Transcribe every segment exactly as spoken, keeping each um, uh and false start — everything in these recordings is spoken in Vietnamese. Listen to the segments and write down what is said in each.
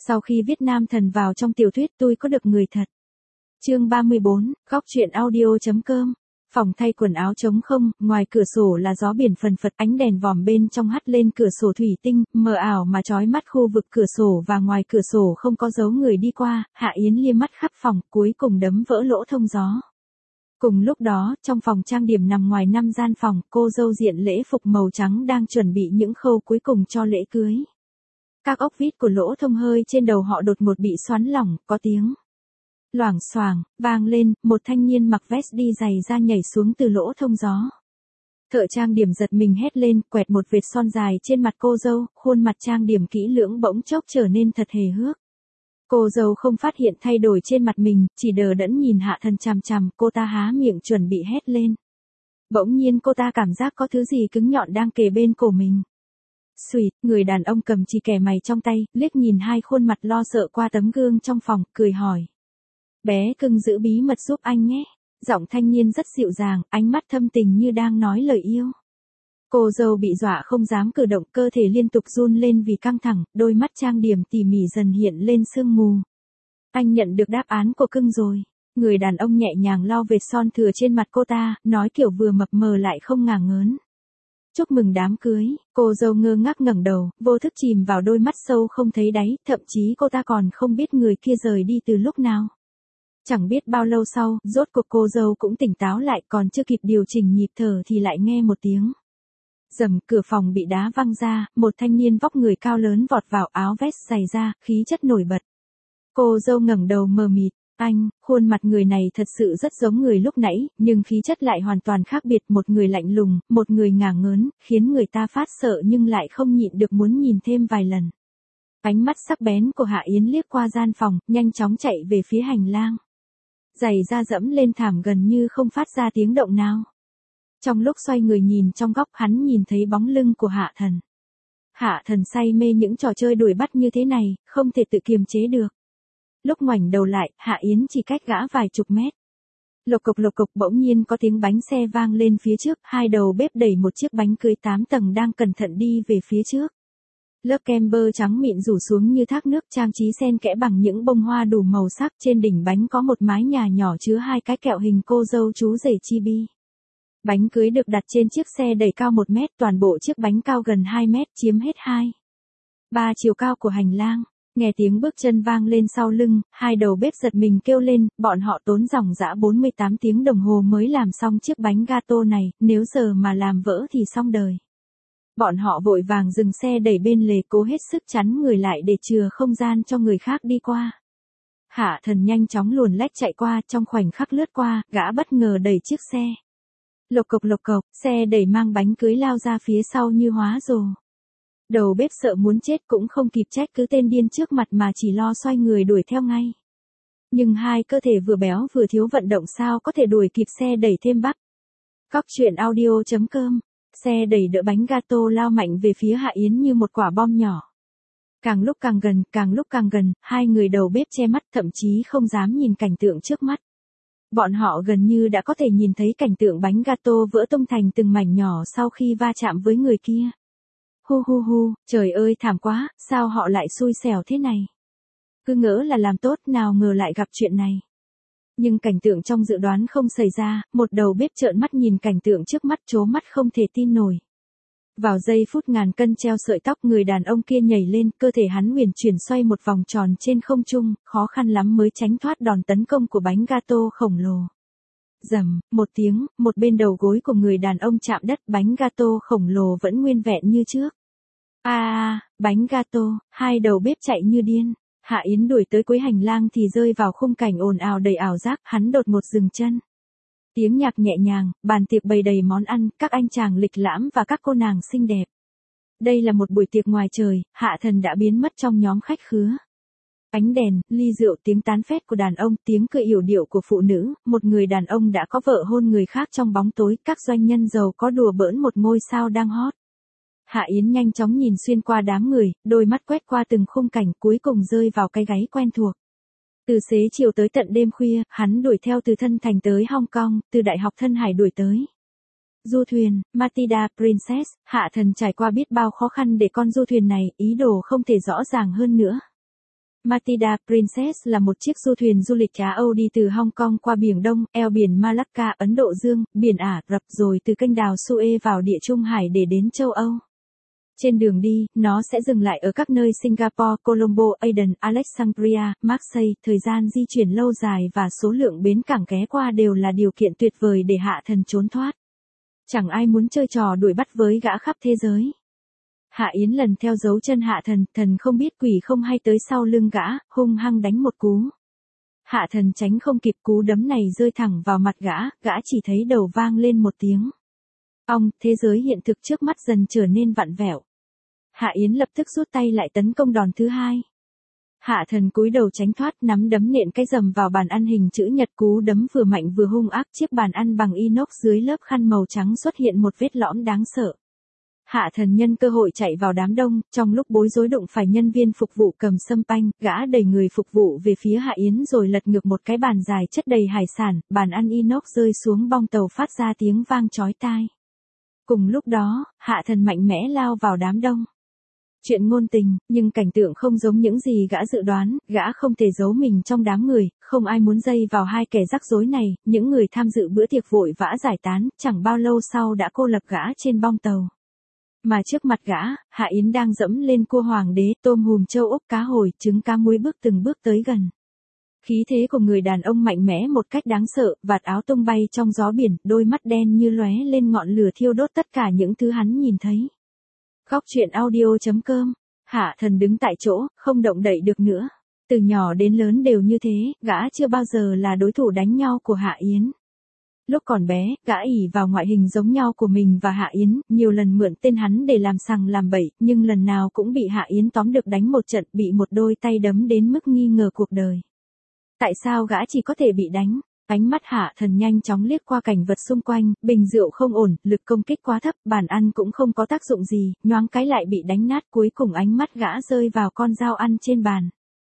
Sau khi viết nam thần vào trong tiểu thuyết tôi có được người thật. Chương ba mươi bốn, góc truyện audio.com. Phòng thay quần áo trống không, ngoài cửa sổ là gió biển phần phật, ánh đèn vòm bên trong hắt lên cửa sổ thủy tinh, mờ ảo mà chói mắt. Khu vực cửa sổ và ngoài cửa sổ không có dấu người đi qua. Hạ Yến liếc mắt khắp phòng, cuối cùng đấm vỡ lỗ thông gió. Cùng lúc đó, trong phòng trang điểm nằm ngoài năm gian phòng, cô dâu diện lễ phục màu trắng đang chuẩn bị những khâu cuối cùng cho lễ cưới. Các ốc vít của lỗ thông hơi trên đầu họ đột ngột bị xoắn lỏng, có tiếng loảng xoảng vang lên, một thanh niên mặc vest đi giày da nhảy xuống từ lỗ thông gió. Thợ trang điểm giật mình hét lên, quẹt một vệt son dài trên mặt cô dâu, khuôn mặt trang điểm kỹ lưỡng bỗng chốc trở nên thật hề hước. Cô dâu không phát hiện thay đổi trên mặt mình, chỉ đờ đẫn nhìn Hạ Thần chằm chằm, cô ta há miệng chuẩn bị hét lên. Bỗng nhiên cô ta cảm giác có thứ gì cứng nhọn đang kề bên cổ mình. Xùyt, người đàn ông cầm chì kẻ mày trong tay, liếc nhìn hai khuôn mặt lo sợ qua tấm gương trong phòng, cười hỏi. Bé cưng giữ bí mật giúp anh nhé. Giọng thanh niên rất dịu dàng, ánh mắt thâm tình như đang nói lời yêu. Cô dâu bị dọa không dám cử động, cơ thể liên tục run lên vì căng thẳng, đôi mắt trang điểm tỉ mỉ dần hiện lên sương mù. Anh nhận được đáp án của cưng rồi. Người đàn ông nhẹ nhàng lau vệt son thừa trên mặt cô ta, nói kiểu vừa mập mờ lại không ngả ngớn. Chúc mừng đám cưới. Cô dâu ngơ ngác ngẩng đầu, vô thức chìm vào đôi mắt sâu không thấy đáy, thậm chí cô ta còn không biết người kia rời đi từ lúc nào. Chẳng biết bao lâu sau, rốt cuộc cô dâu cũng tỉnh táo lại, còn chưa kịp điều chỉnh nhịp thở thì lại nghe một tiếng. Rầm, cửa phòng bị đá văng ra, một thanh niên vóc người cao lớn vọt vào, áo vest dày da, khí chất nổi bật. Cô dâu ngẩng đầu mờ mịt, anh, khuôn mặt người này thật sự rất giống người lúc nãy, nhưng khí chất lại hoàn toàn khác biệt, một người lạnh lùng, một người ngả ngớn, khiến người ta phát sợ nhưng lại không nhịn được muốn nhìn thêm vài lần. Ánh mắt sắc bén của Hạ Yến liếc qua gian phòng, nhanh chóng chạy về phía hành lang. Giày da dẫm lên thảm gần như không phát ra tiếng động nào. Trong lúc xoay người nhìn trong góc, hắn nhìn thấy bóng lưng của Hạ Thần. Hạ Thần say mê những trò chơi đuổi bắt như thế này, không thể tự kiềm chế được. Lúc ngoảnh đầu lại, Hạ Yến chỉ cách gã vài chục mét. Lộc cộc lộc cộc, bỗng nhiên có tiếng bánh xe vang lên phía trước, hai đầu bếp đẩy một chiếc bánh cưới tám tầng đang cẩn thận đi về phía trước. Lớp kem bơ trắng mịn rủ xuống như thác nước, trang trí xen kẽ bằng những bông hoa đủ màu sắc. Trên đỉnh bánh có một mái nhà nhỏ chứa hai cái kẹo hình cô dâu chú rể chibi. Bánh cưới được đặt trên chiếc xe đẩy cao một mét, toàn bộ chiếc bánh cao gần hai mét, chiếm hết hai ba chiều cao của hành lang. Nghe tiếng bước chân vang lên sau lưng, hai đầu bếp giật mình kêu lên, bọn họ tốn dòng dã bốn mươi tám tiếng đồng hồ mới làm xong chiếc bánh gato này, nếu giờ mà làm vỡ thì xong đời. Bọn họ vội vàng dừng xe đẩy bên lề, cố hết sức chắn người lại để chừa không gian cho người khác đi qua. Hạ Thần nhanh chóng luồn lách chạy qua, trong khoảnh khắc lướt qua, gã bất ngờ đẩy chiếc xe. Lộc cộc lộc cộc, xe đẩy mang bánh cưới lao ra phía sau như hóa rồ. Đầu bếp sợ muốn chết cũng không kịp trách cứ tên điên trước mặt mà chỉ lo xoay người đuổi theo ngay. Nhưng hai cơ thể vừa béo vừa thiếu vận động sao có thể đuổi kịp xe đẩy thêm bắp. Góc truyện audio.com. Xe đẩy đỡ bánh gato lao mạnh về phía Hạ Yến như một quả bom nhỏ. Càng lúc càng gần, càng lúc càng gần, hai người đầu bếp che mắt, thậm chí không dám nhìn cảnh tượng trước mắt. Bọn họ gần như đã có thể nhìn thấy cảnh tượng bánh gato vỡ tung thành từng mảnh nhỏ sau khi va chạm với người kia. Hu hu hu, trời ơi thảm quá, sao họ lại xui xẻo thế này? Cứ ngỡ là làm tốt, nào ngờ lại gặp chuyện này. Nhưng cảnh tượng trong dự đoán không xảy ra, một đầu bếp trợn mắt nhìn cảnh tượng trước mắt, trố mắt không thể tin nổi. Vào giây phút ngàn cân treo sợi tóc, người đàn ông kia nhảy lên, cơ thể hắn huyền chuyển xoay một vòng tròn trên không trung, khó khăn lắm mới tránh thoát đòn tấn công của bánh gato khổng lồ. Rầm, một tiếng, một bên đầu gối của người đàn ông chạm đất, bánh gato khổng lồ vẫn nguyên vẹn như trước. A à, bánh gato, hai đầu bếp chạy như điên. Hạ Yến đuổi tới cuối hành lang thì rơi vào khung cảnh ồn ào đầy ảo giác, hắn đột ngột dừng chân. Tiếng nhạc nhẹ nhàng, bàn tiệc bày đầy món ăn, các anh chàng lịch lãm và các cô nàng xinh đẹp. Đây là một buổi tiệc ngoài trời, Hạ Thần đã biến mất trong nhóm khách khứa. Ánh đèn, ly rượu, tiếng tán phét của đàn ông, tiếng cười yểu điệu của phụ nữ, một người đàn ông đã có vợ hôn người khác trong bóng tối, các doanh nhân giàu có đùa bỡn một ngôi sao đang hot. Hạ Yến nhanh chóng nhìn xuyên qua đám người, đôi mắt quét qua từng khung cảnh, cuối cùng rơi vào cái gáy quen thuộc. Từ xế chiều tới tận đêm khuya, hắn đuổi theo từ Thân Thành tới Hong Kong, từ Đại học Thân Hải đuổi tới du thuyền Matilda Princess. Hạ Thần trải qua biết bao khó khăn để con du thuyền này, ý đồ không thể rõ ràng hơn nữa. Matilda Princess là một chiếc du thuyền du lịch Á Âu đi từ Hong Kong qua Biển Đông, eo biển Malacca, Ấn Độ Dương, biển Ả Rập rồi từ kênh đào Suez vào Địa Trung Hải để đến châu Âu. Trên đường đi, nó sẽ dừng lại ở các nơi Singapore, Colombo, Aden, Alexandria, Marseille. Thời gian di chuyển lâu dài và số lượng bến cảng ghé qua đều là điều kiện tuyệt vời để Hạ Thần trốn thoát. Chẳng ai muốn chơi trò đuổi bắt với gã khắp thế giới. Hạ Yến lần theo dấu chân Hạ Thần, thần không biết quỷ không hay tới sau lưng gã, hung hăng đánh một cú. Hạ Thần tránh không kịp, cú đấm này rơi thẳng vào mặt gã, gã chỉ thấy đầu vang lên một tiếng. Ong, thế giới hiện thực trước mắt dần trở nên vặn vẹo. Hạ Yến lập tức rút tay lại tấn công đòn thứ hai. Hạ Thần cúi đầu tránh thoát, nắm đấm nện cái rầm vào bàn ăn hình chữ nhật, cú đấm vừa mạnh vừa hung ác, chiếc bàn ăn bằng inox dưới lớp khăn màu trắng xuất hiện một vết lõm đáng sợ. Hạ Thần nhân cơ hội chạy vào đám đông, trong lúc bối rối đụng phải nhân viên phục vụ cầm sâm panh, gã đẩy người phục vụ về phía Hạ Yến rồi lật ngược một cái bàn dài chất đầy hải sản, bàn ăn inox rơi xuống bong tàu phát ra tiếng vang chói tai. Cùng lúc đó, Hạ Thần mạnh mẽ lao vào đám đông. Chuyện ngôn tình, nhưng cảnh tượng không giống những gì gã dự đoán, gã không thể giấu mình trong đám người, không ai muốn dây vào hai kẻ rắc rối này, những người tham dự bữa tiệc vội vã giải tán, chẳng bao lâu sau đã cô lập gã trên bong tàu. Mà trước mặt gã, Hạ Yến đang dẫm lên cua hoàng đế, tôm hùm châu ốc, cá hồi, trứng cá muối bước từng bước tới gần. Khí thế của người đàn ông mạnh mẽ một cách đáng sợ, vạt áo tung bay trong gió biển, đôi mắt đen như lóe lên ngọn lửa thiêu đốt tất cả những thứ hắn nhìn thấy. Góc truyện audio chấm com. Hạ Thần đứng tại chỗ, không động đậy được nữa. Từ nhỏ đến lớn đều như thế, gã chưa bao giờ là đối thủ đánh nhau của Hạ Yến. Lúc còn bé, gã ỷ vào ngoại hình giống nhau của mình và Hạ Yến, nhiều lần mượn tên hắn để làm sằng làm bậy, nhưng lần nào cũng bị Hạ Yến tóm được đánh một trận, bị một đôi tay đấm đến mức nghi ngờ cuộc đời. Tại sao gã chỉ có thể bị đánh? Ánh mắt Hạ Thần nhanh chóng liếc qua cảnh vật xung quanh, bình rượu không ổn, lực công kích quá thấp, bàn ăn cũng không có tác dụng gì, nhoáng cái lại bị đánh nát, cuối cùng ánh mắt gã rơi vào con dao ăn trên bàn.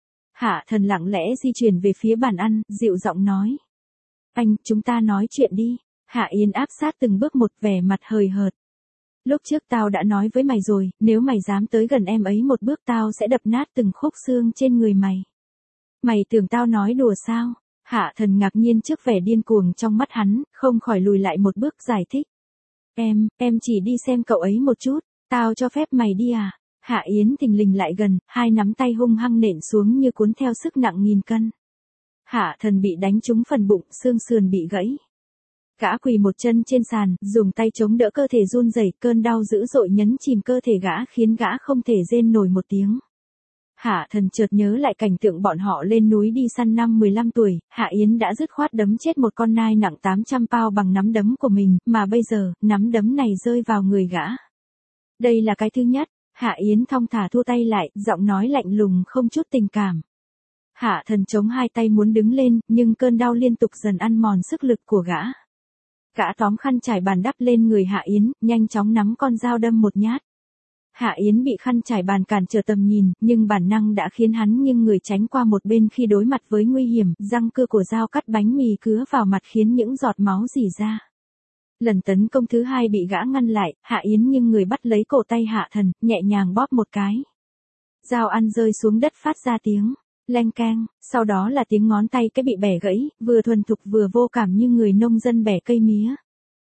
Hạ Thần lặng lẽ di chuyển về phía bàn ăn, dịu giọng nói. Anh, chúng ta nói chuyện đi. Hạ Yến áp sát từng bước một, vẻ mặt hời hợt. Lúc trước tao đã nói với mày rồi, nếu mày dám tới gần em ấy một bước tao sẽ đập nát từng khúc xương trên người mày. Mày tưởng tao nói đùa sao? Hạ Thần ngạc nhiên trước vẻ điên cuồng trong mắt hắn, không khỏi lùi lại một bước giải thích. Em, em chỉ đi xem cậu ấy một chút, tao cho phép mày đi à? Hạ Yến thình lình lại gần, hai nắm tay hung hăng nện xuống như cuốn theo sức nặng nghìn cân. Hạ Thần bị đánh trúng phần bụng, xương sườn bị gãy. Gã quỳ một chân trên sàn, dùng tay chống đỡ cơ thể run rẩy, cơn đau dữ dội nhấn chìm cơ thể gã khiến gã không thể rên nổi một tiếng. Hạ Thần chợt nhớ lại cảnh tượng bọn họ lên núi đi săn năm mười lăm tuổi, Hạ Yến đã dứt khoát đấm chết một con nai nặng tám trăm pound bằng nắm đấm của mình, mà bây giờ, nắm đấm này rơi vào người gã. Đây là cái thứ nhất, Hạ Yến thong thả thu tay lại, giọng nói lạnh lùng không chút tình cảm. Hạ Thần chống hai tay muốn đứng lên, nhưng cơn đau liên tục dần ăn mòn sức lực của gã. Gã tóm khăn trải bàn đắp lên người Hạ Yến, nhanh chóng nắm con dao đâm một nhát. Hạ Yến bị khăn trải bàn cản trở tầm nhìn, nhưng bản năng đã khiến hắn nghiêng người tránh qua một bên khi đối mặt với nguy hiểm, răng cưa của dao cắt bánh mì cứa vào mặt khiến những giọt máu rỉ ra. Lần tấn công thứ hai bị gã ngăn lại, Hạ Yến nghiêng người bắt lấy cổ tay Hạ Thần, nhẹ nhàng bóp một cái. Dao ăn rơi xuống đất phát ra tiếng leng keng, sau đó là tiếng ngón tay cái bị bẻ gãy, vừa thuần thục vừa vô cảm như người nông dân bẻ cây mía.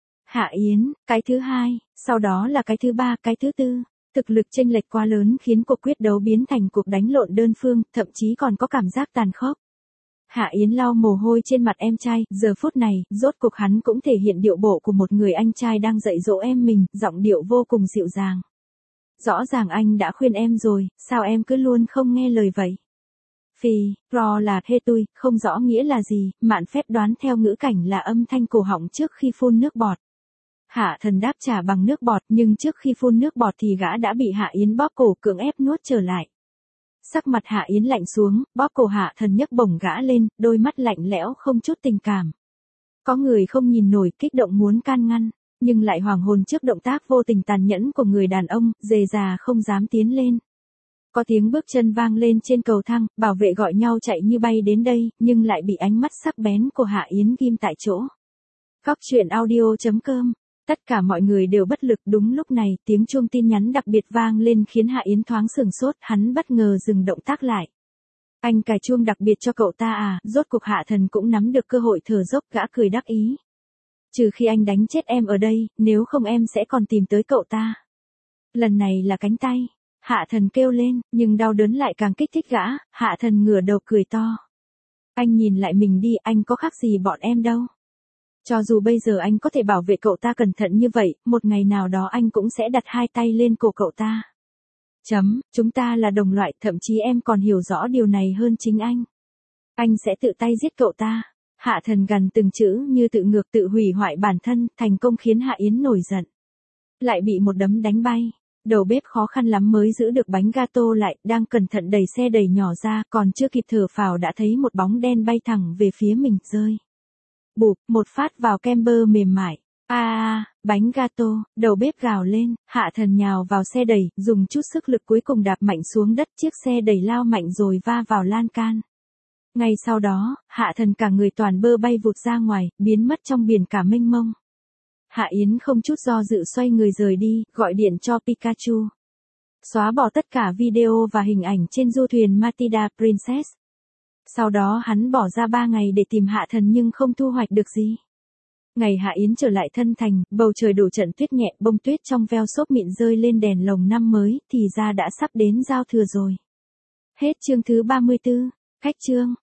Hạ Yến, cái thứ hai, sau đó là cái thứ ba, cái thứ tư. Thực lực chênh lệch quá lớn khiến cuộc quyết đấu biến thành cuộc đánh lộn đơn phương, thậm chí còn có cảm giác tàn khốc. Hạ Yến lau mồ hôi trên mặt em trai, giờ phút này, rốt cuộc hắn cũng thể hiện điệu bộ của một người anh trai đang dạy dỗ em mình, giọng điệu vô cùng dịu dàng. Rõ ràng anh đã khuyên em rồi, sao em cứ luôn không nghe lời vậy? Phi, ro là hê tui, không rõ nghĩa là gì, mạn phép đoán theo ngữ cảnh là âm thanh cổ họng trước khi phun nước bọt. Hạ Thần đáp trả bằng nước bọt, nhưng trước khi phun nước bọt thì gã đã bị Hạ Yến bóp cổ cưỡng ép nuốt trở lại. Sắc mặt Hạ Yến lạnh xuống, bóp cổ Hạ Thần nhấc bổng gã lên, đôi mắt lạnh lẽo không chút tình cảm. Có người không nhìn nổi, kích động muốn can ngăn, nhưng lại hoàng hồn trước động tác vô tình tàn nhẫn của người đàn ông, dề già không dám tiến lên. Có tiếng bước chân vang lên trên cầu thang, bảo vệ gọi nhau chạy như bay đến đây, nhưng lại bị ánh mắt sắc bén của Hạ Yến ghim tại chỗ. Góc truyện audio chấm com. Tất cả mọi người đều bất lực, đúng lúc này, tiếng chuông tin nhắn đặc biệt vang lên khiến Hạ Yến thoáng sửng sốt, hắn bất ngờ dừng động tác lại. Anh cài chuông đặc biệt cho cậu ta à, rốt cuộc Hạ Thần cũng nắm được cơ hội thở dốc, gã cười đắc ý. Trừ khi anh đánh chết em ở đây, nếu không em sẽ còn tìm tới cậu ta. Lần này là cánh tay. Hạ Thần kêu lên, nhưng đau đớn lại càng kích thích gã. Hạ Thần ngửa đầu cười to. Anh nhìn lại mình đi, anh có khác gì bọn em đâu. Cho dù bây giờ anh có thể bảo vệ cậu ta cẩn thận như vậy, một ngày nào đó anh cũng sẽ đặt hai tay lên cổ cậu ta. Chấm, chúng ta là đồng loại, thậm chí em còn hiểu rõ điều này hơn chính anh. Anh sẽ tự tay giết cậu ta. Hạ Thần gằn từng chữ như tự ngược tự hủy hoại bản thân, thành công khiến Hạ Yến nổi giận. Lại bị một đấm đánh bay. Đầu bếp khó khăn lắm mới giữ được bánh gato lại, đang cẩn thận đẩy xe đẩy nhỏ ra, còn chưa kịp thở phào đã thấy một bóng đen bay thẳng về phía mình, rơi. Bụp, một phát vào kem bơ mềm mại. A a, bánh gato, đầu bếp gào lên. Hạ Thần nhào vào xe đẩy, dùng chút sức lực cuối cùng đạp mạnh xuống đất, chiếc xe đẩy lao mạnh rồi va vào lan can. Ngay sau đó, Hạ Thần cả người toàn bơ bay vụt ra ngoài, biến mất trong biển cả mênh mông. Hạ Yến không chút do dự xoay người rời đi, gọi điện cho Pikachu. Xóa bỏ tất cả video và hình ảnh trên du thuyền Matilda Princess. Sau đó hắn bỏ ra ba ngày để tìm Hạ Thần nhưng không thu hoạch được gì. Ngày Hạ Yến trở lại thân thành, bầu trời đổ trận tuyết nhẹ, bông tuyết trong veo xốp mịn rơi lên đèn lồng năm mới, thì ra đã sắp đến giao thừa rồi. Hết chương thứ ba mươi tư. Khách chương.